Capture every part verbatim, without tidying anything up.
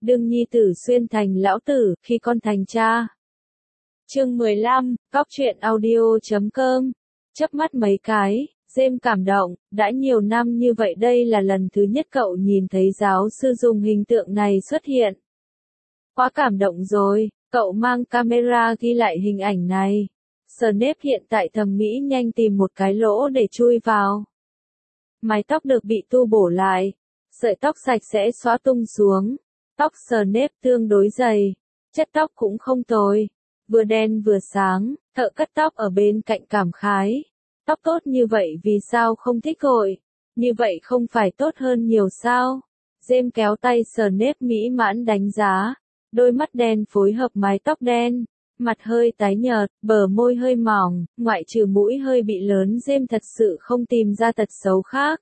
đương nhi tử xuyên thành lão tử, khi con thành cha. Chương mười lăm, góc truyện audio chấm com. Chớp mắt mấy cái, James cảm động, đã nhiều năm như vậy đây là lần thứ nhất cậu nhìn thấy giáo sư dùng hình tượng này xuất hiện. Quá cảm động rồi, cậu mang camera ghi lại hình ảnh này. Snape hiện tại thẩm mỹ nhanh tìm một cái lỗ để chui vào. Mái tóc được bị tu bổ lại, sợi tóc sạch sẽ xóa tung xuống. Tóc Snape tương đối dày, chất tóc cũng không tồi, vừa đen vừa sáng. Thợ cắt tóc ở bên cạnh cảm khái. Tóc tốt như vậy vì sao không thích gội? Như vậy không phải tốt hơn nhiều sao? James kéo tay Snape mỹ mãn đánh giá. Đôi mắt đen phối hợp mái tóc đen, mặt hơi tái nhợt, bờ môi hơi mỏng, ngoại trừ mũi hơi bị lớn, James thật sự không tìm ra tật xấu khác.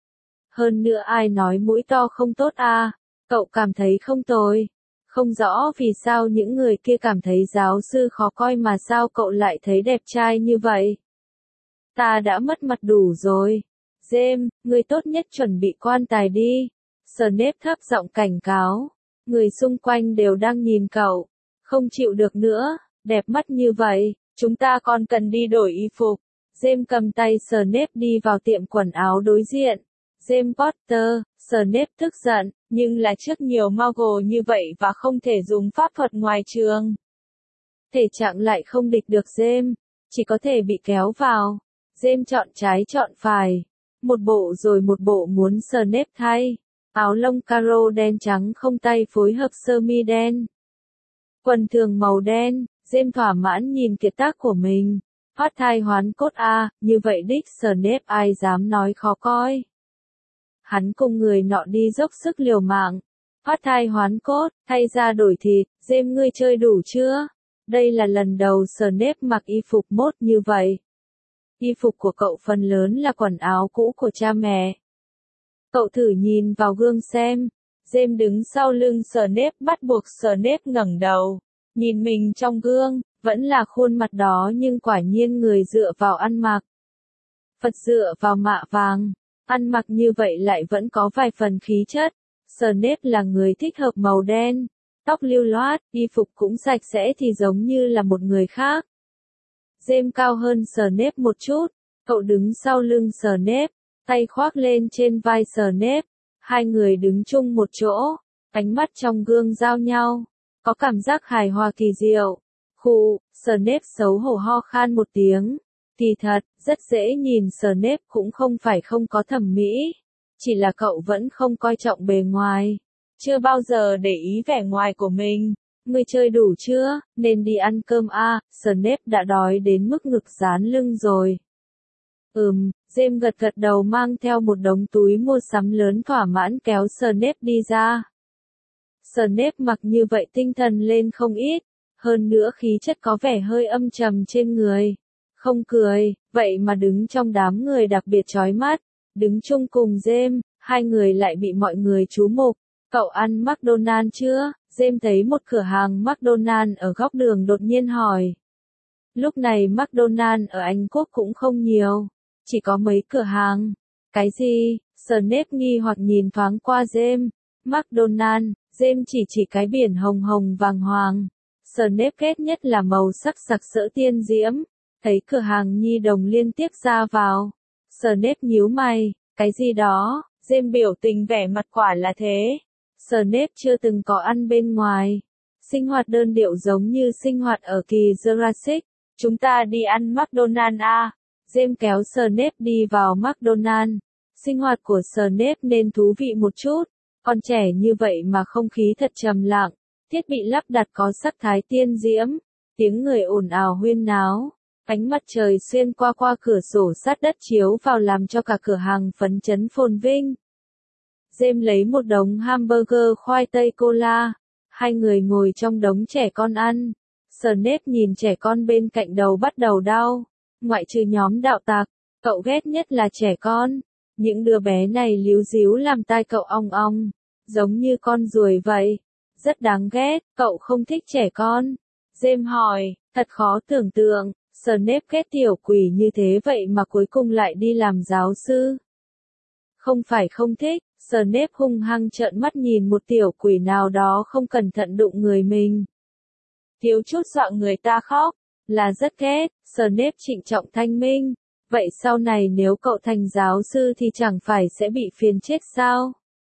Hơn nữa ai nói mũi to không tốt à? Cậu cảm thấy không tồi. Không rõ vì sao những người kia cảm thấy giáo sư khó coi mà sao cậu lại thấy đẹp trai như vậy. Ta đã mất mặt đủ rồi. James, ngươi tốt nhất chuẩn bị quan tài đi. Snape thấp giọng cảnh cáo. Người xung quanh đều đang nhìn cậu. Không chịu được nữa, đẹp mắt như vậy, chúng ta còn cần đi đổi y phục. James cầm tay Snape đi vào tiệm quần áo đối diện. James Potter, Snape tức giận, nhưng là trước nhiều Muggle như vậy và không thể dùng pháp thuật ngoài trường. Thể trạng lại không địch được James, chỉ có thể bị kéo vào. James chọn trái chọn phải, một bộ rồi một bộ muốn Snape thay. Áo lông caro đen trắng không tay phối hợp sơ mi đen. Quần thường màu đen, James thỏa mãn nhìn kiệt tác của mình. Thoát thai hoán cốt a, à, như vậy đích Snape ai dám nói khó coi. Hắn cùng người nọ đi dốc sức liều mạng. Thoát thai hoán cốt, thay ra đổi thịt, James ngươi chơi đủ chưa? Đây là lần đầu Snape mặc y phục mốt như vậy. Y phục của cậu phần lớn là quần áo cũ của cha mẹ. Cậu thử nhìn vào gương xem. James đứng sau lưng Snape bắt buộc Snape ngẩng đầu. Nhìn mình trong gương, vẫn là khuôn mặt đó nhưng quả nhiên người dựa vào ăn mặc. Phật dựa vào mạ vàng. Ăn mặc như vậy lại vẫn có vài phần khí chất. Snape là người thích hợp màu đen. Tóc lưu loát, y phục cũng sạch sẽ thì giống như là một người khác. James cao hơn Snape một chút. Cậu đứng sau lưng Snape. Tay khoác lên trên vai Snape, hai người đứng chung một chỗ, ánh mắt trong gương giao nhau, có cảm giác hài hòa kỳ diệu. Khụ, Snape xấu hổ ho khan một tiếng, kỳ thật, rất dễ nhìn Snape cũng không phải không có thẩm mỹ, chỉ là cậu vẫn không coi trọng bề ngoài, chưa bao giờ để ý vẻ ngoài của mình. Ngươi chơi đủ chưa, nên đi ăn cơm a, à, Snape đã đói đến mức ngực dán lưng rồi. Ừm, James gật gật đầu mang theo một đống túi mua sắm lớn thỏa mãn kéo Snape đi ra. Snape mặc như vậy tinh thần lên không ít, hơn nữa khí chất có vẻ hơi âm trầm trên người. Không cười, vậy mà đứng trong đám người đặc biệt chói mắt, đứng chung cùng James, hai người lại bị mọi người chú mục. Cậu ăn McDonald's chưa? James thấy một cửa hàng McDonald's ở góc đường đột nhiên hỏi. Lúc này McDonald's ở Anh Quốc cũng không nhiều. Chỉ có mấy cửa hàng. Cái gì? Snape nghi hoặc nhìn thoáng qua James. McDonald's, James chỉ chỉ cái biển hồng hồng vàng hoàng. Snape ghét nhất là màu sắc sặc sỡ tiên diễm. Thấy cửa hàng nhi đồng liên tiếp ra vào. Snape nhíu mày. Cái gì đó? James biểu tình vẻ mặt quả là thế. Snape chưa từng có ăn bên ngoài. Sinh hoạt đơn điệu giống như sinh hoạt ở kỳ Jurassic. Chúng ta đi ăn McDonald's à? James kéo Snape đi vào McDonald's. Sinh hoạt của Snape nên thú vị một chút. Còn trẻ như vậy mà không khí thật trầm lặng. Thiết bị lắp đặt có sắc thái tiên diễm. Tiếng người ồn ào huyên náo. Ánh mặt trời xuyên qua qua cửa sổ sát đất chiếu vào làm cho cả cửa hàng phấn chấn phồn vinh. James lấy một đống hamburger khoai tây cola. Hai người ngồi trong đống trẻ con ăn. Snape nhìn trẻ con bên cạnh đầu bắt đầu đau. Ngoại trừ nhóm đạo tặc, cậu ghét nhất là trẻ con. Những đứa bé này líu díu làm tai cậu ong ong, giống như con ruồi vậy. Rất đáng ghét, cậu không thích trẻ con. James hỏi, thật khó tưởng tượng, Snape ghét tiểu quỷ như thế vậy mà cuối cùng lại đi làm giáo sư. Không phải không thích, Snape hung hăng trợn mắt nhìn một tiểu quỷ nào đó không cẩn thận đụng người mình. Thiếu chút dọa người ta khóc, là rất ghét. Snape trịnh trọng thanh minh. Vậy sau này nếu cậu thành giáo sư thì chẳng phải sẽ bị phiền chết sao?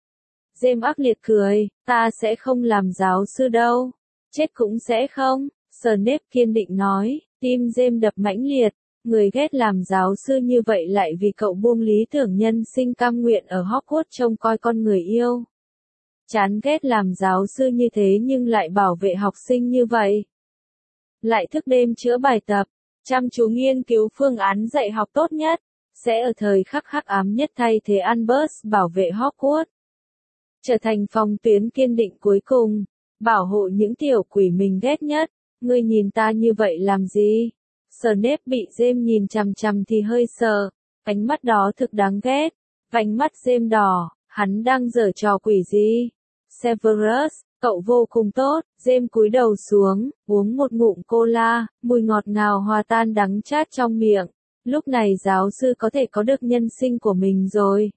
James ác liệt cười, ta sẽ không làm giáo sư đâu. Chết cũng sẽ không. Snape kiên định nói, tim James đập mãnh liệt. Người ghét làm giáo sư như vậy lại vì cậu buông lý tưởng nhân sinh cam nguyện ở Hogwarts trông coi con người yêu. Chán ghét làm giáo sư như thế nhưng lại bảo vệ học sinh như vậy. Lại thức đêm chữa bài tập, chăm chú nghiên cứu phương án dạy học tốt nhất, sẽ ở thời khắc hắc ám nhất thay thế Albus bảo vệ Hogwarts. Trở thành phòng tuyến kiên định cuối cùng, bảo hộ những tiểu quỷ mình ghét nhất. Ngươi nhìn ta như vậy làm gì? Snape bị James nhìn chằm chằm thì hơi sợ, ánh mắt đó thực đáng ghét. Vành mắt James đỏ, hắn đang giở trò quỷ gì? Severus, cậu vô cùng tốt. James cúi đầu xuống, uống một ngụm cola, mùi ngọt ngào hòa tan đắng chát trong miệng. Lúc này giáo sư có thể có được nhân sinh của mình rồi.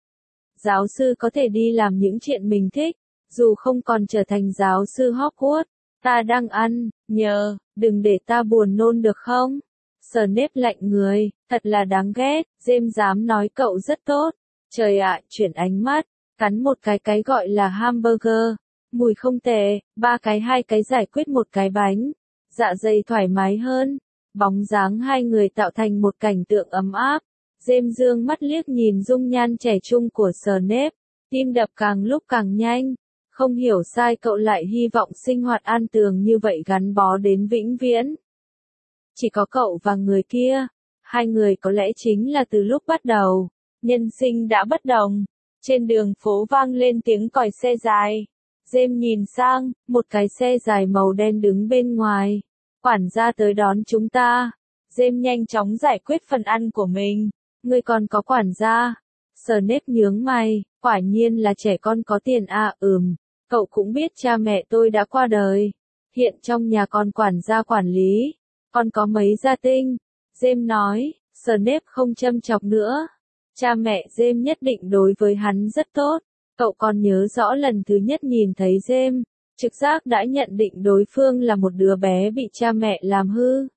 Giáo sư có thể đi làm những chuyện mình thích, dù không còn trở thành giáo sư Hogwarts. Ta đang ăn, nhờ, đừng để ta buồn nôn được không? Snape lạnh người, thật là đáng ghét. James dám nói cậu rất tốt. Trời ạ, chuyển ánh mắt, cắn một cái cái gọi là hamburger. Mùi không tệ, ba cái hai cái giải quyết một cái bánh. Dạ dày thoải mái hơn. Bóng dáng hai người tạo thành một cảnh tượng ấm áp. James dương mắt liếc nhìn dung nhan trẻ trung của Snape, tim đập càng lúc càng nhanh. Không hiểu sai cậu lại hy vọng sinh hoạt an tường như vậy gắn bó đến vĩnh viễn. Chỉ có cậu và người kia, hai người có lẽ chính là từ lúc bắt đầu, nhân sinh đã bất đồng. Trên đường phố vang lên tiếng còi xe dài. James nhìn sang, một cái xe dài màu đen đứng bên ngoài. Quản gia tới đón chúng ta. James nhanh chóng giải quyết phần ăn của mình. Ngươi còn có quản gia? Snape nhướng mày, quả nhiên là trẻ con có tiền à, ừm. Cậu cũng biết cha mẹ tôi đã qua đời. Hiện trong nhà còn quản gia quản lý. Còn có mấy gia tinh. James nói, Snape không châm chọc nữa. Cha mẹ James nhất định đối với hắn rất tốt. Cậu còn nhớ rõ lần thứ nhất nhìn thấy James, trực giác đã nhận định đối phương là một đứa bé bị cha mẹ làm hư.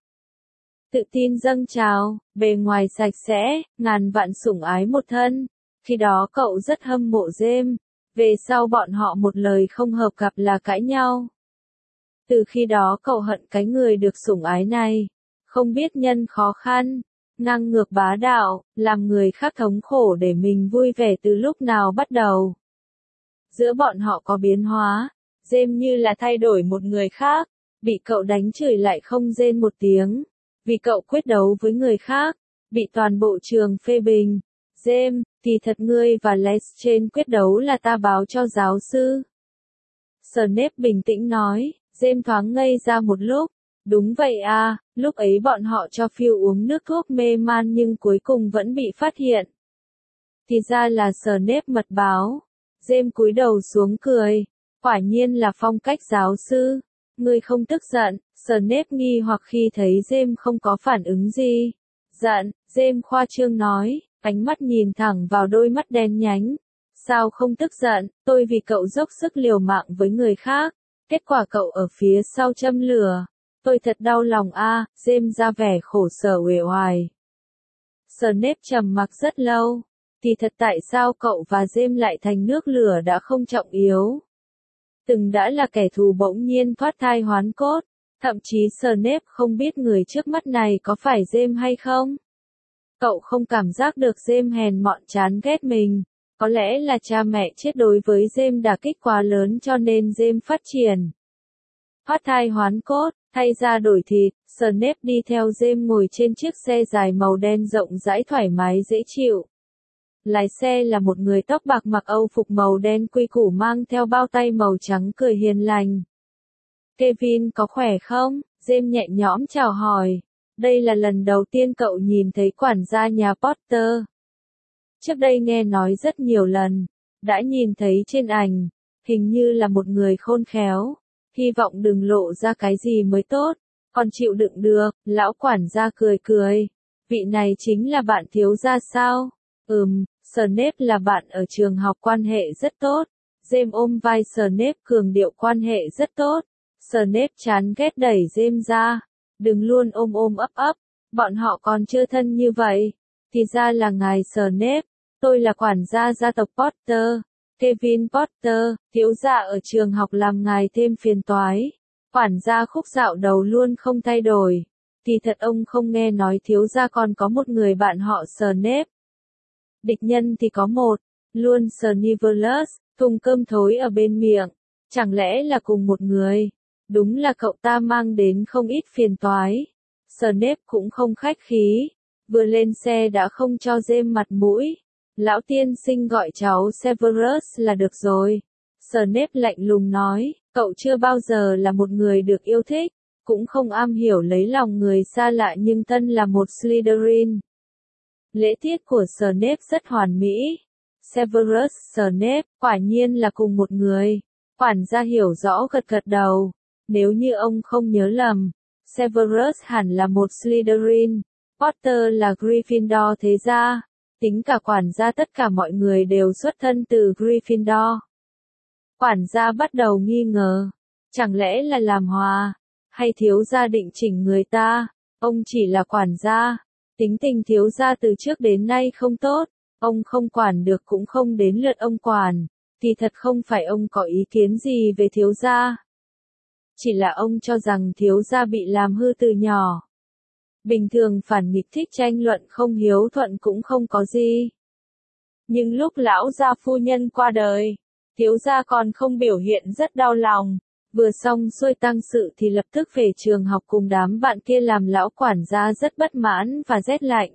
Tự tin dâng trào, bề ngoài sạch sẽ, ngàn vạn sủng ái một thân. Khi đó cậu rất hâm mộ James. Về sau bọn họ một lời không hợp gặp là cãi nhau. Từ khi đó cậu hận cái người được sủng ái này. Không biết nhân khó khăn, ngang ngược bá đạo, làm người khác thống khổ để mình vui vẻ từ lúc nào bắt đầu. Giữa bọn họ có biến hóa, James như là thay đổi một người khác, bị cậu đánh chửi lại không rên một tiếng. Vì cậu quyết đấu với người khác, bị toàn bộ trường phê bình. James, thì thật ngươi và Lestrange quyết đấu là ta báo cho giáo sư. Snape bình tĩnh nói. James thoáng ngây ra một lúc. Đúng vậy à, lúc ấy bọn họ cho Phil uống nước thuốc mê man nhưng cuối cùng vẫn bị phát hiện. Thì ra là Snape mật báo. James cúi đầu xuống cười. Quả nhiên là phong cách giáo sư. Ngươi không tức giận. Snape nghi hoặc khi thấy James không có phản ứng gì. Giận, James khoa trương nói, ánh mắt nhìn thẳng vào đôi mắt đen nhánh. Sao không tức giận, tôi vì cậu dốc sức liều mạng với người khác. Kết quả cậu ở phía sau châm lửa. Tôi thật đau lòng a. À, James ra vẻ khổ sở uể oải. Snape trầm mặc rất lâu. Thì thật tại sao cậu và James lại thành nước lửa đã không trọng yếu. Từng đã là kẻ thù bỗng nhiên thoát thai hoán cốt. Thậm chí Snape không biết người trước mắt này có phải James hay không. Cậu không cảm giác được James hèn mọn chán ghét mình. Có lẽ là cha mẹ chết đối với James đả kích quá lớn cho nên James phát triển. Thoát thai hoán cốt, thay da đổi thịt, Snape đi theo James ngồi trên chiếc xe dài màu đen rộng rãi thoải mái dễ chịu. Lái xe là một người tóc bạc mặc âu phục màu đen quy củ mang theo bao tay màu trắng cười hiền lành. Kevin có khỏe không? James nhẹ nhõm chào hỏi. Đây là lần đầu tiên cậu nhìn thấy quản gia nhà Potter. Trước đây nghe nói rất nhiều lần, đã nhìn thấy trên ảnh, hình như là một người khôn khéo. Hy vọng đừng lộ ra cái gì mới tốt, còn chịu đựng được. Lão quản gia cười cười. Vị này chính là bạn thiếu gia sao? Ừm, Snape là bạn ở trường học quan hệ rất tốt. James ôm vai Snape cường điệu quan hệ rất tốt. Snape chán ghét đẩy James ra. Đừng luôn ôm ôm ấp ấp. Bọn họ còn chưa thân như vậy. Thì ra là ngài Snape. Tôi là quản gia gia tộc Potter. Kevin Potter, thiếu gia ở trường học làm ngài thêm phiền toái. Quản gia khúc dạo đầu luôn không thay đổi. Thì thật ông không nghe nói thiếu gia còn có một người bạn họ Snape. Địch nhân thì có một, luôn Snivelus, thùng cơm thối ở bên miệng. Chẳng lẽ là cùng một người? Đúng là cậu ta mang đến không ít phiền toái. Snape cũng không khách khí. Vừa lên xe đã không cho James mặt mũi. Lão tiên sinh gọi cháu Severus là được rồi. Snape lạnh lùng nói, cậu chưa bao giờ là một người được yêu thích, cũng không am hiểu lấy lòng người xa lạ nhưng thân là một Slytherin. Lễ tiết của Snape rất hoàn mỹ. Severus Snape, quả nhiên là cùng một người. Quản gia hiểu rõ gật gật đầu. Nếu như ông không nhớ lầm, Severus hẳn là một Slytherin. Potter là Gryffindor thế ra. Tính cả quản gia tất cả mọi người đều xuất thân từ Gryffindor. Quản gia bắt đầu nghi ngờ. Chẳng lẽ là làm hòa? Hay thiếu gia định chỉnh người ta? Ông chỉ là quản gia. Tính tình thiếu gia từ trước đến nay không tốt. Ông không quản được cũng không đến lượt ông quản. Thì thật không phải ông có ý kiến gì về thiếu gia. Chỉ là ông cho rằng thiếu gia bị làm hư từ nhỏ. Bình thường phản nghịch thích tranh luận không hiếu thuận cũng không có gì. Nhưng lúc lão gia phu nhân qua đời, thiếu gia còn không biểu hiện rất đau lòng. Vừa xong xuôi tang sự thì lập tức về trường học cùng đám bạn kia làm lão quản gia rất bất mãn và rét lạnh.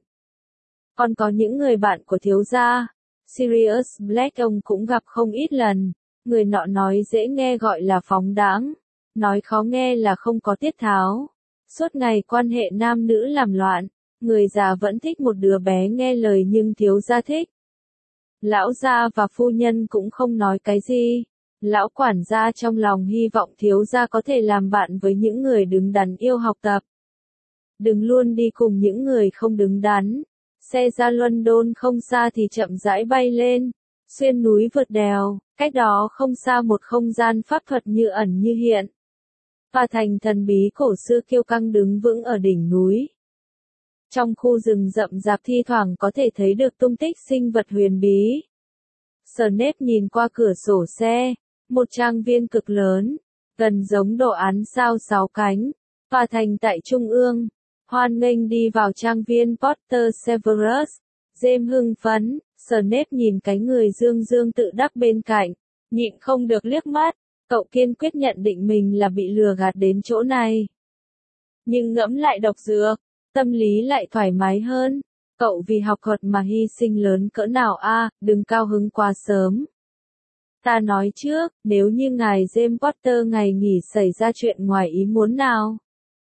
Còn có những người bạn của thiếu gia, Sirius Black ông cũng gặp không ít lần. Người nọ nói dễ nghe gọi là phóng đãng, nói khó nghe là không có tiết tháo. Suốt ngày quan hệ nam nữ làm loạn, người già vẫn thích một đứa bé nghe lời nhưng thiếu gia thích. Lão gia và phu nhân cũng không nói cái gì. Lão quản gia trong lòng hy vọng thiếu gia có thể làm bạn với những người đứng đắn yêu học tập. Đừng luôn đi cùng những người không đứng đắn. Xe ra London không xa thì chậm rãi bay lên, xuyên núi vượt đèo, cách đó không xa một không gian pháp thuật như ẩn như hiện. Và thành thần bí cổ xưa kiêu căng đứng vững ở đỉnh núi. Trong khu rừng rậm rạp thi thoảng có thể thấy được tung tích sinh vật huyền bí. Snape nhìn qua cửa sổ xe, một trang viên cực lớn, gần giống đồ án sao sáu cánh, và thành tại trung ương. Hoan nghênh đi vào trang viên Potter Severus. James hưng phấn, Snape nhìn cái người dương dương tự đắc bên cạnh, nhịn không được liếc mắt. Cậu kiên quyết nhận định mình là bị lừa gạt đến chỗ này. Nhưng ngẫm lại độc dược, tâm lý lại thoải mái hơn. Cậu vì học thuật mà hy sinh lớn cỡ nào a, à, đừng cao hứng quá sớm. Ta nói trước, nếu như ngài James Potter ngày nghỉ xảy ra chuyện ngoài ý muốn nào,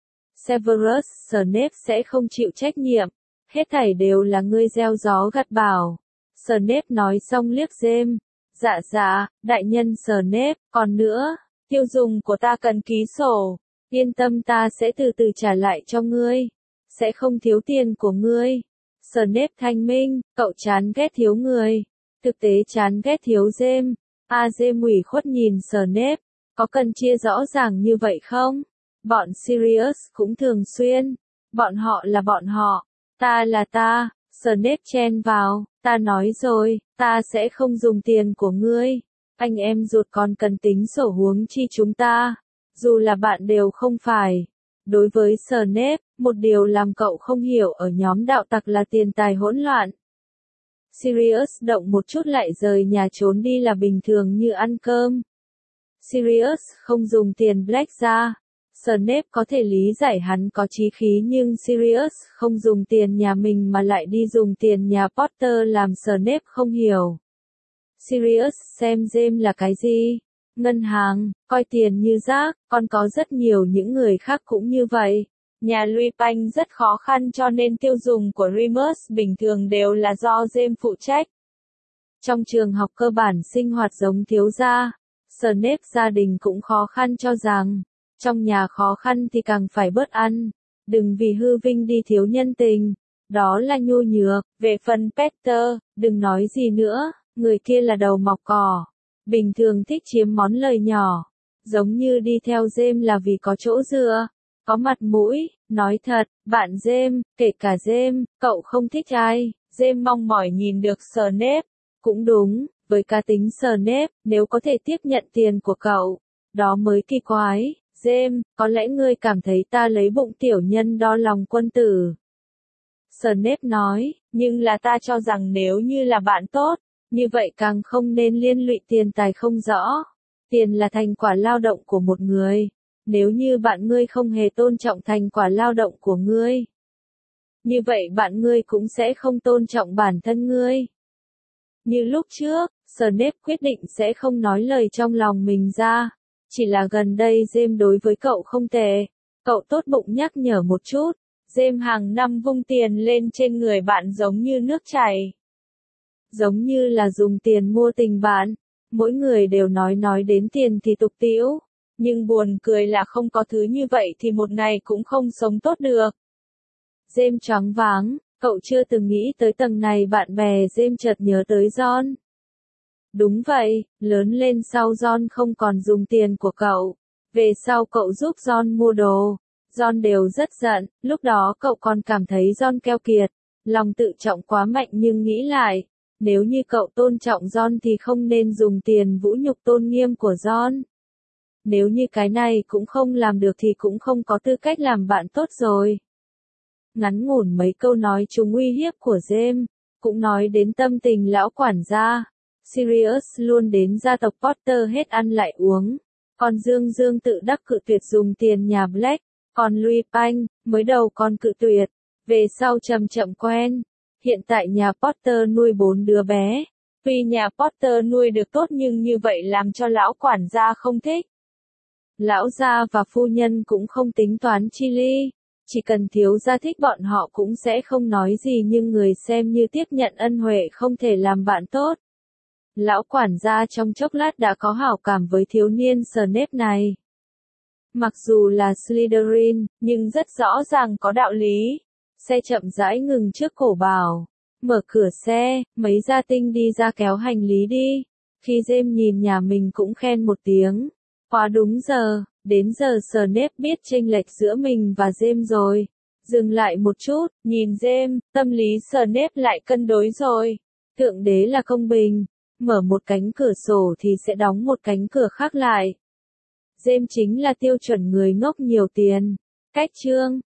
Severus Snape sẽ không chịu trách nhiệm. Hết thảy đều là ngươi gieo gió gặt bão. Snape nói xong liếc James. Dạ dạ, đại nhân Snape, còn nữa, tiêu dùng của ta cần ký sổ. Yên tâm ta sẽ từ từ trả lại cho ngươi. Sẽ không thiếu tiền của ngươi. Snape thanh minh, cậu chán ghét thiếu người. Thực tế chán ghét thiếu James. A James ủy khuất nhìn Snape. Có cần chia rõ ràng như vậy không? Bọn Sirius cũng thường xuyên. Bọn họ là bọn họ. Ta là ta. Snape chen vào. Ta nói rồi, ta sẽ không dùng tiền của ngươi. Anh em ruột còn cần tính sổ huống chi chúng ta. Dù là bạn đều không phải. Đối với Snape, một điều làm cậu không hiểu ở nhóm đạo tặc là tiền tài hỗn loạn. Sirius động một chút lại rời nhà trốn đi là bình thường như ăn cơm. Sirius không dùng tiền Black ra. Snape có thể lý giải hắn có chí khí nhưng Sirius không dùng tiền nhà mình mà lại đi dùng tiền nhà Potter làm Snape không hiểu. Sirius xem James là cái gì? Ngân hàng, coi tiền như rác, còn có rất nhiều những người khác cũng như vậy. Nhà Lupin rất khó khăn cho nên tiêu dùng của Remus bình thường đều là do James phụ trách. Trong trường học cơ bản sinh hoạt giống thiếu gia, Snape gia đình cũng khó khăn cho rằng, trong nhà khó khăn thì càng phải bớt ăn, đừng vì hư vinh đi thiếu nhân tình. Đó là nhu nhược, về phần Peter, đừng nói gì nữa, người kia là đầu mọc cỏ. Bình thường thích chiếm món lời nhỏ, giống như đi theo James là vì có chỗ dựa, có mặt mũi, nói thật, bạn James, kể cả James, cậu không thích ai, James mong mỏi nhìn được Snape, cũng đúng, với cá tính Snape, nếu có thể tiếp nhận tiền của cậu, đó mới kỳ quái, James, có lẽ ngươi cảm thấy ta lấy bụng tiểu nhân đo lòng quân tử. Snape nói, nhưng là ta cho rằng nếu như là bạn tốt, như vậy càng không nên liên lụy tiền tài không rõ. Tiền là thành quả lao động của một người. Nếu như bạn ngươi không hề tôn trọng thành quả lao động của ngươi, như vậy bạn ngươi cũng sẽ không tôn trọng bản thân ngươi. Như lúc trước, Snape quyết định sẽ không nói lời trong lòng mình ra. Chỉ là gần đây James đối với cậu không tệ. Cậu tốt bụng nhắc nhở một chút. James hàng năm vung tiền lên trên người bạn giống như nước chảy. Giống như là dùng tiền mua tình bạn. Mỗi người đều nói nói đến tiền thì tục tĩu. Nhưng buồn cười là không có thứ như vậy thì một ngày cũng không sống tốt được. James choáng váng, cậu chưa từng nghĩ tới tầng này. Bạn bè James chợt nhớ tới John. Đúng vậy, lớn lên sau John không còn dùng tiền của cậu. Về sau cậu giúp John mua đồ. John đều rất giận, lúc đó cậu còn cảm thấy John keo kiệt, lòng tự trọng quá mạnh nhưng nghĩ lại, nếu như cậu tôn trọng John thì không nên dùng tiền vũ nhục tôn nghiêm của John. Nếu như cái này cũng không làm được thì cũng không có tư cách làm bạn tốt rồi. Ngắn ngủn mấy câu nói chúng uy hiếp của James, cũng nói đến tâm tình lão quản gia. Sirius luôn đến gia tộc Potter hết ăn lại uống. Còn Dương Dương tự đắc cự tuyệt dùng tiền nhà Black. Còn Louis Panh, mới đầu còn cự tuyệt, về sau chậm chậm quen. Hiện tại nhà Potter nuôi bốn đứa bé. Tuy nhà Potter nuôi được tốt nhưng như vậy làm cho lão quản gia không thích. Lão gia và phu nhân cũng không tính toán chi ly. Chỉ cần thiếu gia thích bọn họ cũng sẽ không nói gì nhưng người xem như tiếp nhận ân huệ không thể làm bạn tốt. Lão quản gia trong chốc lát đã có hảo cảm với thiếu niên Snape này. Mặc dù là Slytherin, nhưng rất rõ ràng có đạo lý. Xe chậm rãi ngừng trước cổ bảo. Mở cửa xe, mấy gia tinh đi ra kéo hành lý đi. Khi James nhìn nhà mình cũng khen một tiếng. Quá đúng giờ, đến giờ Snape biết chênh lệch giữa mình và James rồi. Dừng lại một chút, nhìn James, tâm lý Snape lại cân đối rồi. Thượng đế là công bình. Mở một cánh cửa sổ thì sẽ đóng một cánh cửa khác lại. James chính là tiêu chuẩn người ngốc nhiều tiền. Cách chương